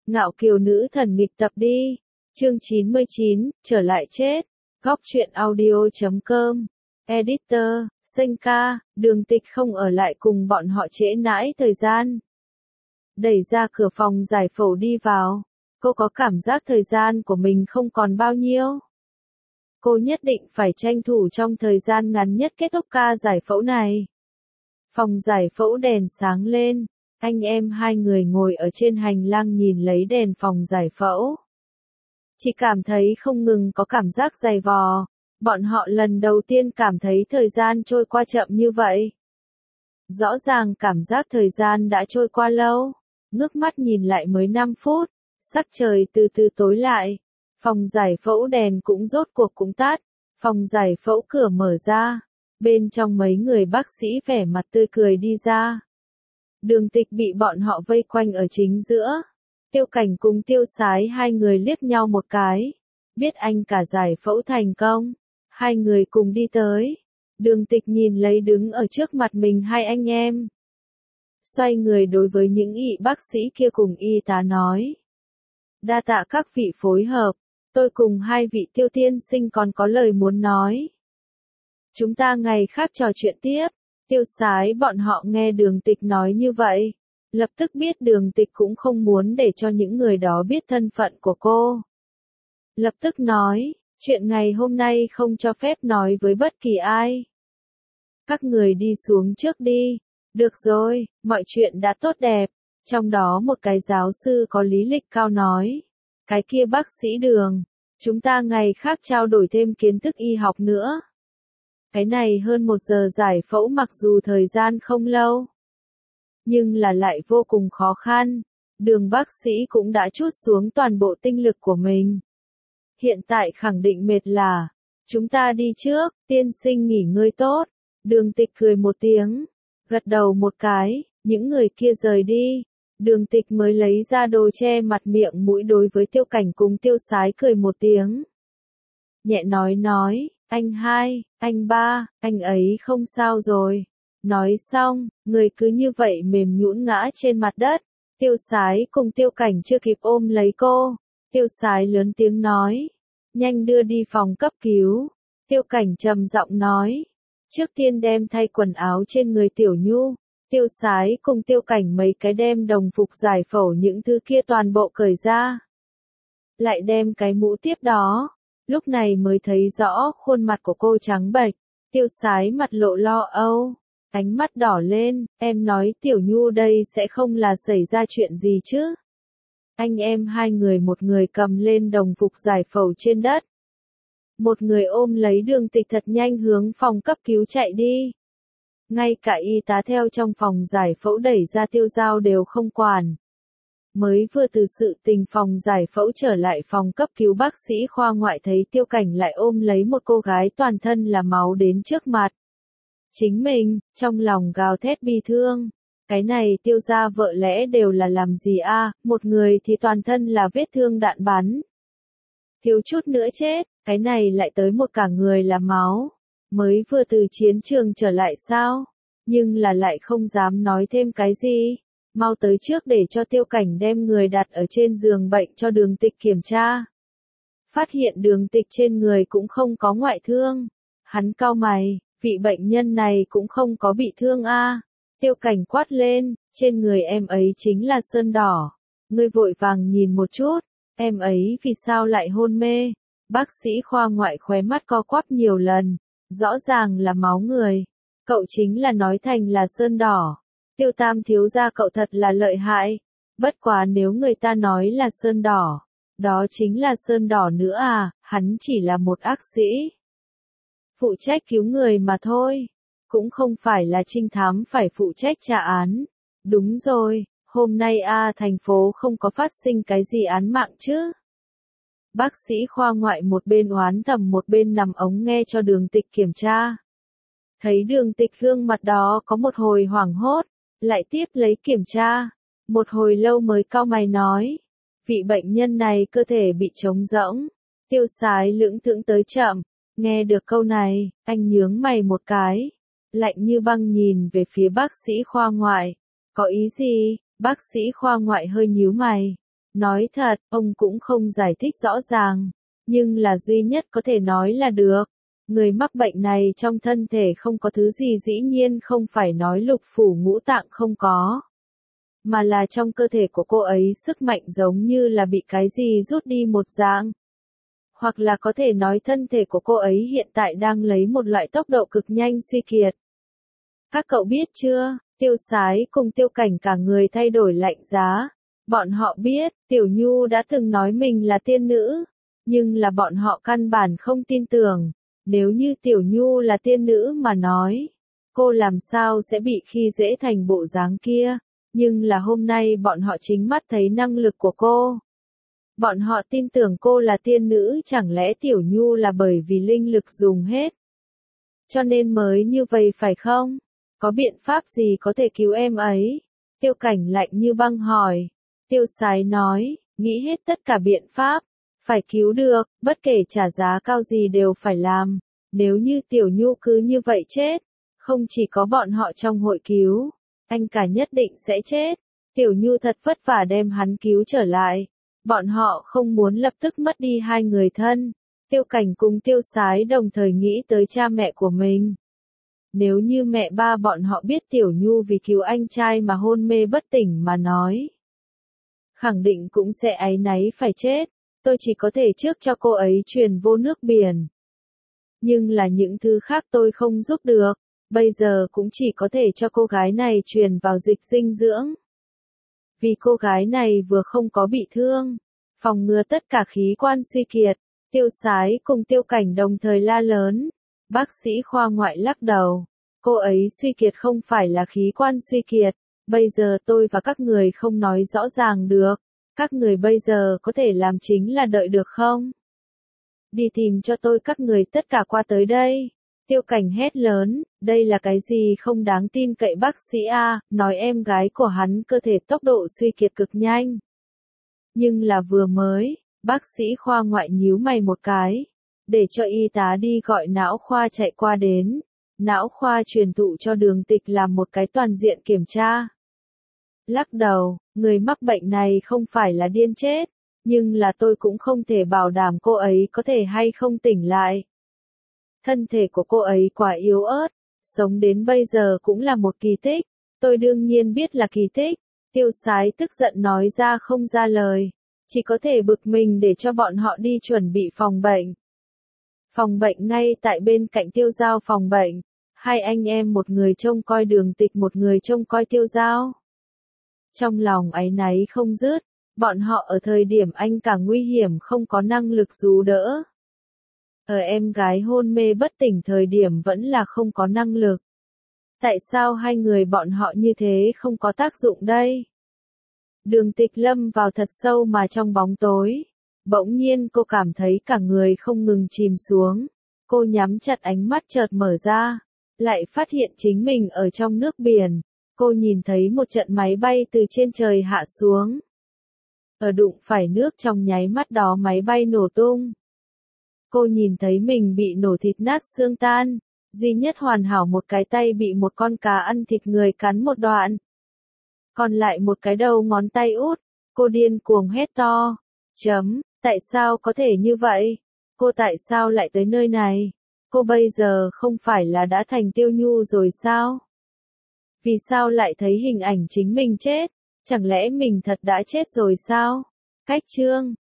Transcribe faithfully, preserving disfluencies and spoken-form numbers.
Ngạo kiều nữ thần nghịch tập đi. Chương chín mươi chín, trở lại chết. Góc truyện audio chấm com. Editor, Senka, Đường Tịch không ở lại cùng bọn họ trễ nãi thời gian. Đẩy ra cửa phòng giải phẫu đi vào. Cô có cảm giác thời gian của mình không còn bao nhiêu. Cô nhất định phải tranh thủ trong thời gian ngắn nhất kết thúc ca giải phẫu này. Phòng giải phẫu đèn sáng lên. Anh em hai người ngồi ở trên hành lang nhìn lấy đèn phòng giải phẫu. Chỉ cảm thấy không ngừng có cảm giác dày vò. Bọn họ lần đầu tiên cảm thấy thời gian trôi qua chậm như vậy. Rõ ràng cảm giác thời gian đã trôi qua lâu. Ngước mắt nhìn lại mới năm phút. Sắc trời từ từ tối lại. Phòng giải phẫu đèn cũng rốt cuộc cũng tắt. Phòng giải phẫu cửa mở ra. Bên trong mấy người bác sĩ vẻ mặt tươi cười đi ra. Đường Tịch bị bọn họ vây quanh ở chính giữa. Tiêu Cảnh cùng Tiêu Sái hai người liếc nhau một cái. Biết anh cả giải phẫu thành công. Hai người cùng đi tới. Đường Tịch nhìn lấy đứng ở trước mặt mình hai anh em. Xoay người đối với những y bác sĩ kia cùng y tá nói. Đa tạ các vị phối hợp. Tôi cùng hai vị Tiêu tiên sinh còn có lời muốn nói. Chúng ta ngày khác trò chuyện tiếp. Tiêu Sái bọn họ nghe Đường Tịch nói như vậy. Lập tức biết Đường Tịch cũng không muốn để cho những người đó biết thân phận của cô. Lập tức nói, chuyện ngày hôm nay không cho phép nói với bất kỳ ai. Các người đi xuống trước đi. Được rồi, mọi chuyện đã tốt đẹp. Trong đó một cái giáo sư có lý lịch cao nói. Cái kia bác sĩ Đường. Chúng ta ngày khác trao đổi thêm kiến thức y học nữa. Cái này hơn một giờ giải phẫu mặc dù thời gian không lâu. Nhưng là lại vô cùng khó khăn. Đường bác sĩ cũng đã trút xuống toàn bộ tinh lực của mình. Hiện tại khẳng định mệt là. Chúng ta đi trước, tiên sinh nghỉ ngơi tốt. Đường Tịch cười một tiếng. Gật đầu một cái, những người kia rời đi. Đường Tịch mới lấy ra đồ che mặt miệng mũi đối với Tiêu Cảnh cùng Tiêu Sái cười một tiếng. Nhẹ nói nói, anh hai, anh ba, anh ấy không sao rồi. Nói xong, người cứ như vậy mềm nhũn ngã trên mặt đất. Tiêu Sái cùng Tiêu Cảnh chưa kịp ôm lấy cô. Tiêu Sái lớn tiếng nói. Nhanh đưa đi phòng cấp cứu. Tiêu Cảnh trầm giọng nói. Trước tiên đem thay quần áo trên người Tiểu Nhu. Tiêu Sái cùng Tiêu Cảnh mấy cái đem đồng phục giải phẫu những thứ kia toàn bộ cởi ra. Lại đem cái mũ tiếp đó. Lúc này mới thấy rõ khuôn mặt của cô trắng bệch. Tiêu Sái mặt lộ lo âu. Ánh mắt đỏ lên, em nói Tiểu Nhu đây sẽ không là xảy ra chuyện gì chứ. Anh em hai người một người cầm lên đồng phục giải phẫu trên đất. Một người ôm lấy Đường Tịch thật nhanh hướng phòng cấp cứu chạy đi. Ngay cả y tá theo trong phòng giải phẫu đẩy ra Tiêu Giao đều không quản. Mới vừa từ sự tình phòng giải phẫu trở lại phòng cấp cứu bác sĩ khoa ngoại thấy Tiêu Cảnh lại ôm lấy một cô gái toàn thân là máu đến trước mặt. Chính mình, trong lòng gào thét bi thương. Cái này Tiêu gia vợ lẽ đều là làm gì a? Một người thì toàn thân là vết thương đạn bắn. Thiếu chút nữa chết, cái này lại tới một cả người là máu. Mới vừa từ chiến trường trở lại sao? Nhưng là lại không dám nói thêm cái gì. Mau tới trước để cho Tiêu Cảnh đem người đặt ở trên giường bệnh cho Đường Tịch kiểm tra. Phát hiện Đường Tịch trên người cũng không có ngoại thương. Hắn cau mày, vị bệnh nhân này cũng không có bị thương a. Tiêu Cảnh quát lên, trên người em ấy chính là sơn đỏ. Ngươi vội vàng nhìn một chút, em ấy vì sao lại hôn mê? Bác sĩ khoa ngoại khóe mắt co quắp nhiều lần, rõ ràng là máu người. Cậu chính là nói thành là sơn đỏ. Tiêu Tam thiếu gia cậu thật là lợi hại. Bất quá nếu người ta nói là sơn đỏ, đó chính là sơn đỏ nữa à, hắn chỉ là một ác sĩ. Phụ trách cứu người mà thôi. Cũng không phải là trinh thám phải phụ trách trả án. Đúng rồi, hôm nay a thành phố không có phát sinh cái gì án mạng chứ. Bác sĩ khoa ngoại một bên oán thầm một bên nằm ống nghe cho Đường Tịch kiểm tra. Thấy Đường Tịch gương mặt đó có một hồi hoảng hốt, lại tiếp lấy kiểm tra. Một hồi lâu mới cau mày nói. Vị bệnh nhân này cơ thể bị trống rỗng. Tiêu Sái lững thững tới chậm. Nghe được câu này, anh nhướng mày một cái. Lạnh như băng nhìn về phía bác sĩ khoa ngoại. Có ý gì? Bác sĩ khoa ngoại hơi nhíu mày. Nói thật, ông cũng không giải thích rõ ràng, nhưng là duy nhất có thể nói là được. Người mắc bệnh này trong thân thể không có thứ gì dĩ nhiên không phải nói lục phủ ngũ tạng không có. Mà là trong cơ thể của cô ấy sức mạnh giống như là bị cái gì rút đi một dạng. Hoặc là có thể nói thân thể của cô ấy hiện tại đang lấy một loại tốc độ cực nhanh suy kiệt. Các cậu biết chưa, Tiêu Sái cùng Tiêu Cảnh cả người thay đổi lạnh giá. Bọn họ biết, Tiểu Nhu đã từng nói mình là tiên nữ, nhưng là bọn họ căn bản không tin tưởng. Nếu như Tiểu Nhu là tiên nữ mà nói, cô làm sao sẽ bị khi dễ thành bộ dáng kia, nhưng là hôm nay bọn họ chính mắt thấy năng lực của cô. Bọn họ tin tưởng cô là tiên nữ, chẳng lẽ Tiểu Nhu là bởi vì linh lực dùng hết, cho nên mới như vậy phải không? Có biện pháp gì có thể cứu em ấy? Tiêu Cảnh lạnh như băng hỏi. Tiêu Sái nói, nghĩ hết tất cả biện pháp, phải cứu được, bất kể trả giá cao gì đều phải làm. Nếu như Tiểu Nhu cứ như vậy chết, không chỉ có bọn họ trong hội cứu, anh cả nhất định sẽ chết. Tiểu Nhu thật vất vả đem hắn cứu trở lại. Bọn họ không muốn lập tức mất đi hai người thân. Tiêu Cảnh cùng Tiêu Sái đồng thời nghĩ tới cha mẹ của mình. Nếu như mẹ ba bọn họ biết Tiểu Nhu vì cứu anh trai mà hôn mê bất tỉnh mà nói, khẳng định cũng sẽ áy náy phải chết. Tôi chỉ có thể trước cho cô ấy truyền vô nước biển. Nhưng là những thứ khác tôi không giúp được, bây giờ cũng chỉ có thể cho cô gái này truyền vào dịch dinh dưỡng. Vì cô gái này vừa không có bị thương, phòng ngừa tất cả khí quan suy kiệt. Tiêu Sái cùng Tiêu Cảnh đồng thời la lớn. Bác sĩ khoa ngoại lắc đầu. Cô ấy suy kiệt không phải là khí quan suy kiệt. Bây giờ tôi và các người không nói rõ ràng được. Các người bây giờ có thể làm chính là đợi được không? Đi tìm cho tôi các người tất cả qua tới đây. Tiêu Cảnh hét lớn, đây là cái gì không đáng tin cậy bác sĩ A, nói em gái của hắn cơ thể tốc độ suy kiệt cực nhanh. Nhưng là vừa mới, bác sĩ khoa ngoại nhíu mày một cái, để cho y tá đi gọi não khoa chạy qua đến. Não khoa truyền thụ cho Đường Tịch làm một cái toàn diện kiểm tra. Lắc đầu, người mắc bệnh này không phải là điên chết, nhưng là tôi cũng không thể bảo đảm cô ấy có thể hay không tỉnh lại. Thân thể của cô ấy quá yếu ớt, sống đến bây giờ cũng là một kỳ tích. Tôi đương nhiên biết là kỳ tích. Tiêu Sái tức giận nói ra không ra lời, chỉ có thể bực mình để cho bọn họ đi chuẩn bị phòng bệnh. Phòng bệnh ngay tại bên cạnh Tiêu Giao phòng bệnh, hai anh em một người trông coi Đường Tịch một người trông coi Tiêu Giao. Trong lòng áy náy không dứt, bọn họ ở thời điểm anh cả nguy hiểm không có năng lực giúp đỡ. Ở em gái hôn mê bất tỉnh thời điểm vẫn là không có năng lực. Tại sao hai người bọn họ như thế không có tác dụng đây? Đường Tịch lâm vào thật sâu mà trong bóng tối. Bỗng nhiên cô cảm thấy cả người không ngừng chìm xuống. Cô nhắm chặt ánh mắt chợt mở ra, lại phát hiện chính mình ở trong nước biển. Cô nhìn thấy một trận máy bay từ trên trời hạ xuống. Ở đụng phải nước trong nháy mắt đó máy bay nổ tung. Cô nhìn thấy mình bị nổ thịt nát xương tan, duy nhất hoàn hảo một cái tay bị một con cá ăn thịt người cắn một đoạn. Còn lại một cái đầu ngón tay út, cô điên cuồng hét to. Chấm, tại sao có thể như vậy? Cô tại sao lại tới nơi này? Cô bây giờ không phải là đã thành Tiêu Nhu rồi sao? Vì sao lại thấy hình ảnh chính mình chết? Chẳng lẽ mình thật đã chết rồi sao? Cách chương